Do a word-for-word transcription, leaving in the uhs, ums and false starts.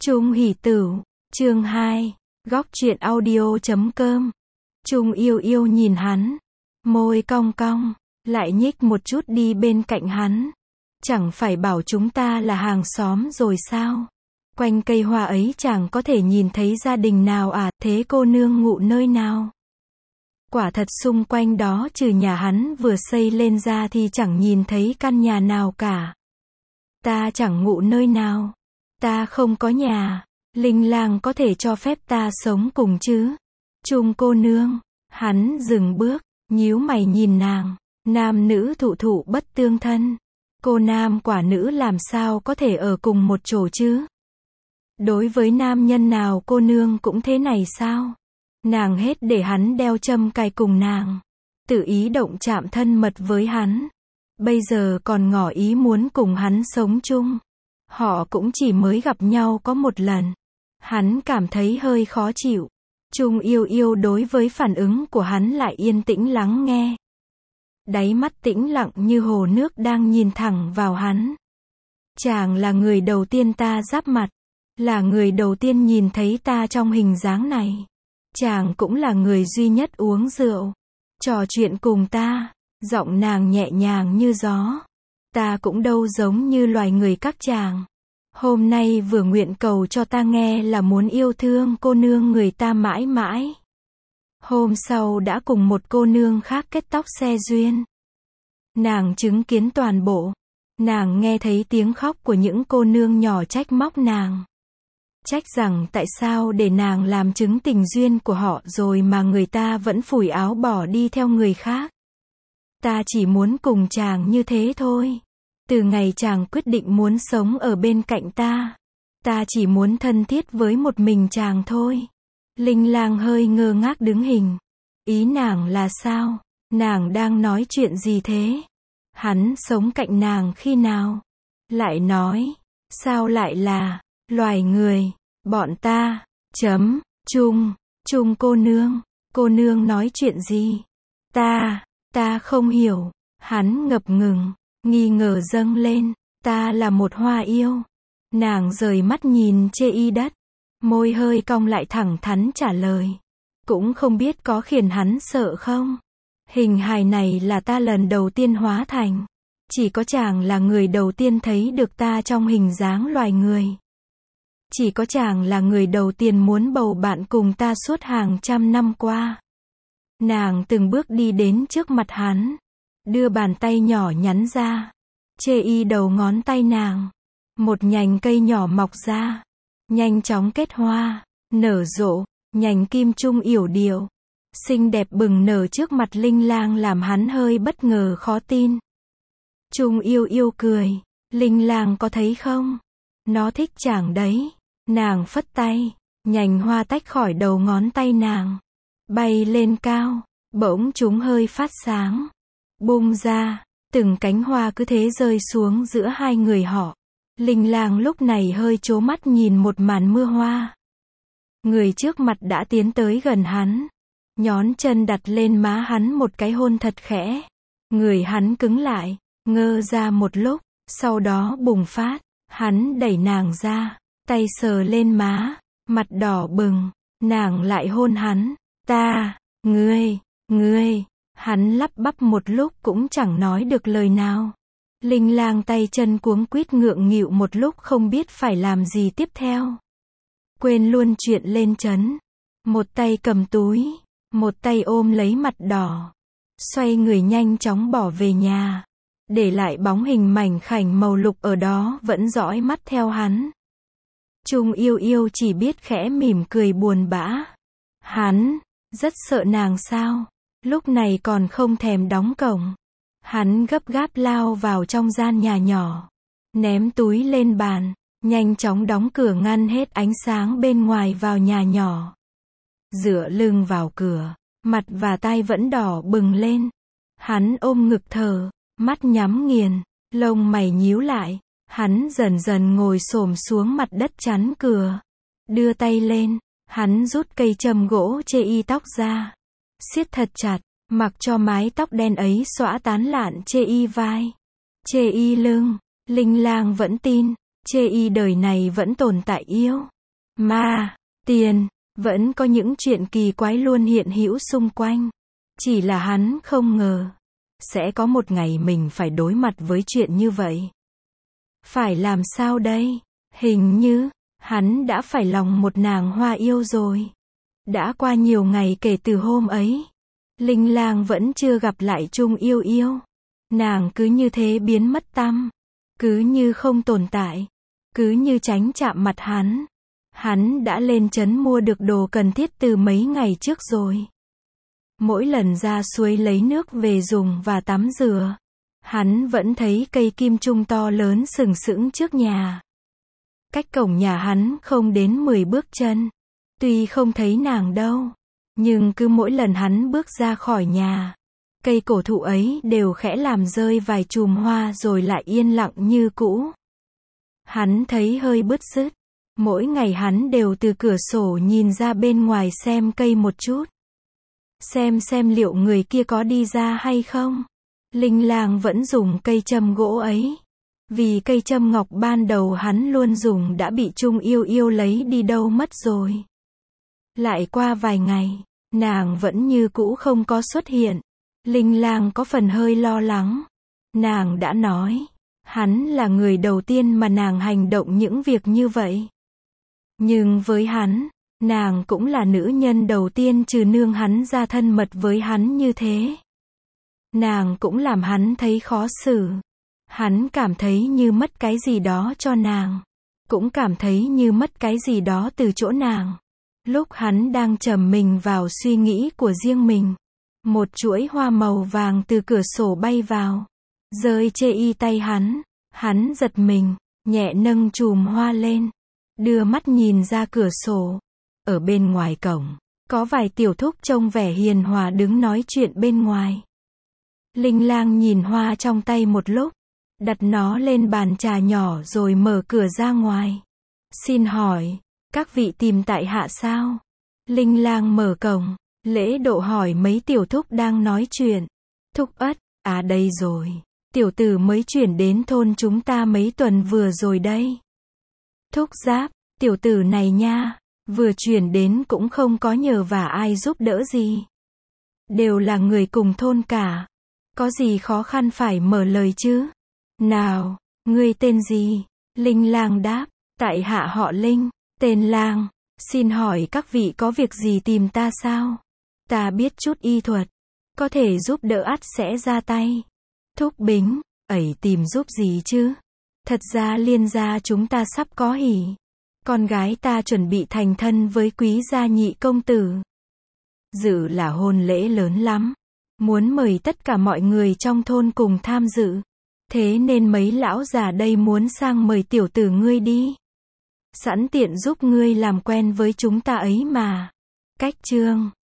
Chung Hỷ Tửu, chương hai, góc truyện audio chấm com. Chung Yêu Yêu nhìn hắn, môi cong cong, lại nhích một chút đi bên cạnh hắn. Chẳng phải bảo chúng ta là hàng xóm rồi sao? Quanh cây hoa ấy chẳng có thể nhìn thấy gia đình nào à, thế cô nương ngụ nơi nào? Quả thật xung quanh đó trừ nhà hắn vừa xây lên ra thì chẳng nhìn thấy căn nhà nào cả. Ta chẳng ngụ nơi nào. Ta không có nhà. Linh Lang có thể cho phép ta sống cùng chứ? Chung cô nương. Hắn dừng bước, nhíu mày nhìn nàng. Nam nữ thụ thụ bất tương thân. Cô nam quả nữ làm sao có thể ở cùng một chỗ chứ? Đối với nam nhân nào cô nương cũng thế này sao? Nàng hết để hắn đeo châm cài cùng nàng. Tự ý động chạm thân mật với hắn. Bây giờ còn ngỏ ý muốn cùng hắn sống chung. Họ cũng chỉ mới gặp nhau có một lần. Hắn cảm thấy hơi khó chịu. Chung Yêu Yêu đối với phản ứng của hắn lại yên tĩnh lắng nghe. Đáy mắt tĩnh lặng như hồ nước đang nhìn thẳng vào hắn. Chàng là người đầu tiên ta giáp mặt. Là người đầu tiên nhìn thấy ta trong hình dáng này. Chàng cũng là người duy nhất uống rượu. Trò chuyện cùng ta. Giọng nàng nhẹ nhàng như gió. Ta cũng đâu giống như loài người các chàng. Hôm nay vừa nguyện cầu cho ta nghe là muốn yêu thương cô nương người ta mãi mãi. Hôm sau đã cùng một cô nương khác kết tóc xe duyên. Nàng chứng kiến toàn bộ. Nàng nghe thấy tiếng khóc của những cô nương nhỏ trách móc nàng. Trách rằng tại sao để nàng làm chứng tình duyên của họ rồi mà người ta vẫn phủi áo bỏ đi theo người khác. Ta chỉ muốn cùng chàng như thế thôi. Từ ngày chàng quyết định muốn sống ở bên cạnh ta, ta chỉ muốn thân thiết với một mình chàng thôi. Linh Lang hơi ngơ ngác đứng hình. Ý nàng là sao? Nàng đang nói chuyện gì thế? Hắn sống cạnh nàng khi nào? Lại nói, sao lại là loài người? Bọn ta, chấm, chung, chung cô nương, cô nương nói chuyện gì? Ta, ta không hiểu. Hắn ngập ngừng, nghi ngờ dâng lên. Ta là một hoa yêu. Nàng rời mắt nhìn chê y đất. Môi hơi cong lại thẳng thắn trả lời. Cũng không biết có khiến hắn sợ không? Hình hài này là ta lần đầu tiên hóa thành. Chỉ có chàng là người đầu tiên thấy được ta trong hình dáng loài người. Chỉ có chàng là người đầu tiên muốn bầu bạn cùng ta suốt hàng trăm năm qua. Nàng từng bước đi đến trước mặt hắn. Đưa bàn tay nhỏ nhắn ra. Chê y đầu ngón tay nàng. Một nhành cây nhỏ mọc ra. Nhanh chóng kết hoa. Nở rộ. Nhành kim trung yểu điệu. Xinh đẹp bừng nở trước mặt Linh Lang làm hắn hơi bất ngờ khó tin. Chung Yêu Yêu cười. Linh Lang có thấy không? Nó thích chàng đấy. Nàng phất tay. Nhành hoa tách khỏi đầu ngón tay nàng. Bay lên cao. Bỗng chúng hơi phát sáng. Bung ra. Từng cánh hoa cứ thế rơi xuống giữa hai người họ. Linh Lang lúc này hơi trố mắt nhìn một màn mưa hoa. Người trước mặt đã tiến tới gần hắn. Nhón chân đặt lên má hắn một cái hôn thật khẽ. Người hắn cứng lại. Ngơ ra một lúc. Sau đó bùng phát. Hắn đẩy nàng ra. Tay sờ lên má. Mặt đỏ bừng. Nàng lại hôn hắn. Ta, ngươi, ngươi. Hắn lắp bắp một lúc cũng chẳng nói được lời nào. Linh Lang tay chân cuống quýt ngượng nghịu một lúc không biết phải làm gì tiếp theo. Quên luôn chuyện lên trấn. Một tay cầm túi. Một tay ôm lấy mặt đỏ. Xoay người nhanh chóng bỏ về nhà. Để lại bóng hình mảnh khảnh màu lục ở đó vẫn dõi mắt theo hắn. Chung Yêu Yêu chỉ biết khẽ mỉm cười buồn bã. Hắn, rất sợ nàng sao? Lúc này còn không thèm đóng cổng. Hắn gấp gáp lao vào trong gian nhà nhỏ. Ném túi lên bàn. Nhanh chóng đóng cửa ngăn hết ánh sáng bên ngoài vào nhà nhỏ. Dựa lưng vào cửa. Mặt và tay vẫn đỏ bừng lên. Hắn ôm ngực thở. Mắt nhắm nghiền. Lông mày nhíu lại. Hắn dần dần ngồi xổm xuống mặt đất chắn cửa. Đưa tay lên. Hắn rút cây châm gỗ chê y tóc ra. Siết thật chặt. Mặc cho mái tóc đen ấy xõa tán lạn chê y vai. Chê y lưng. Linh Lang vẫn tin. Chê y đời này vẫn tồn tại yêu. ma, tiền, vẫn có những chuyện kỳ quái luôn hiện hữu xung quanh. Chỉ là hắn không ngờ, sẽ có một ngày mình phải đối mặt với chuyện như vậy. Phải làm sao đây? Hình như, hắn đã phải lòng một nàng hoa yêu rồi. Đã qua nhiều ngày kể từ hôm ấy. Linh Lang vẫn chưa gặp lại Trung Yêu Yêu. Nàng cứ như thế biến mất tăm. Cứ như không tồn tại. Cứ như tránh chạm mặt hắn. Hắn đã lên trấn mua được đồ cần thiết từ mấy ngày trước rồi. Mỗi lần ra suối lấy nước về dùng và tắm rửa, hắn vẫn thấy cây kim trung to lớn sừng sững trước nhà. Cách cổng nhà hắn không đến mười bước chân. Tuy không thấy nàng đâu, nhưng cứ mỗi lần hắn bước ra khỏi nhà, cây cổ thụ ấy đều khẽ làm rơi vài chùm hoa rồi lại yên lặng như cũ. Hắn thấy hơi bứt rứt. Mỗi ngày hắn đều từ cửa sổ nhìn ra bên ngoài xem cây một chút. Xem xem liệu người kia có đi ra hay không. Linh Lang vẫn dùng cây châm gỗ ấy. Vì cây châm ngọc ban đầu hắn luôn dùng đã bị Trung Yêu Yêu lấy đi đâu mất rồi. Lại qua vài ngày, nàng vẫn như cũ không có xuất hiện. Linh Lang có phần hơi lo lắng. Nàng đã nói, hắn là người đầu tiên mà nàng hành động những việc như vậy. Nhưng với hắn, nàng cũng là nữ nhân đầu tiên trừ nương hắn ra thân mật với hắn như thế. Nàng cũng làm hắn thấy khó xử. Hắn cảm thấy như mất cái gì đó cho nàng. Cũng cảm thấy như mất cái gì đó từ chỗ nàng. Lúc hắn đang trầm mình vào suy nghĩ của riêng mình, một chuỗi hoa màu vàng từ cửa sổ bay vào, rơi chê y tay hắn. Hắn giật mình, nhẹ nâng chùm hoa lên, đưa mắt nhìn ra cửa sổ. Ở bên ngoài cổng, có vài tiểu thúc trông vẻ hiền hòa đứng nói chuyện bên ngoài. Linh Lang nhìn hoa trong tay một lúc, đặt nó lên bàn trà nhỏ rồi mở cửa ra ngoài. Xin hỏi, các vị tìm tại hạ sao? Linh Lang mở cổng, lễ độ hỏi mấy tiểu thúc đang nói chuyện. Thúc Ất, à đây rồi. Tiểu tử mới chuyển đến thôn chúng ta mấy tuần vừa rồi đây. Thúc Giáp, tiểu tử này nha, vừa chuyển đến cũng không có nhờ vả ai giúp đỡ gì. Đều là người cùng thôn cả. Có gì khó khăn phải mở lời chứ? Nào, ngươi tên gì? Linh Lang đáp, tại hạ họ Linh, tên Lang. Xin hỏi các vị có việc gì tìm ta sao? Ta biết chút y thuật, có thể giúp đỡ ắt sẽ ra tay. Thúc Bính, ẩy tìm giúp gì chứ? Thật ra Liên gia chúng ta sắp có hỉ. Con gái ta chuẩn bị thành thân với quý gia nhị công tử. Dự là hôn lễ lớn lắm. Muốn mời tất cả mọi người trong thôn cùng tham dự. Thế nên mấy lão già đây muốn sang mời tiểu tử ngươi đi. Sẵn tiện giúp ngươi làm quen với chúng ta ấy mà. Cách chương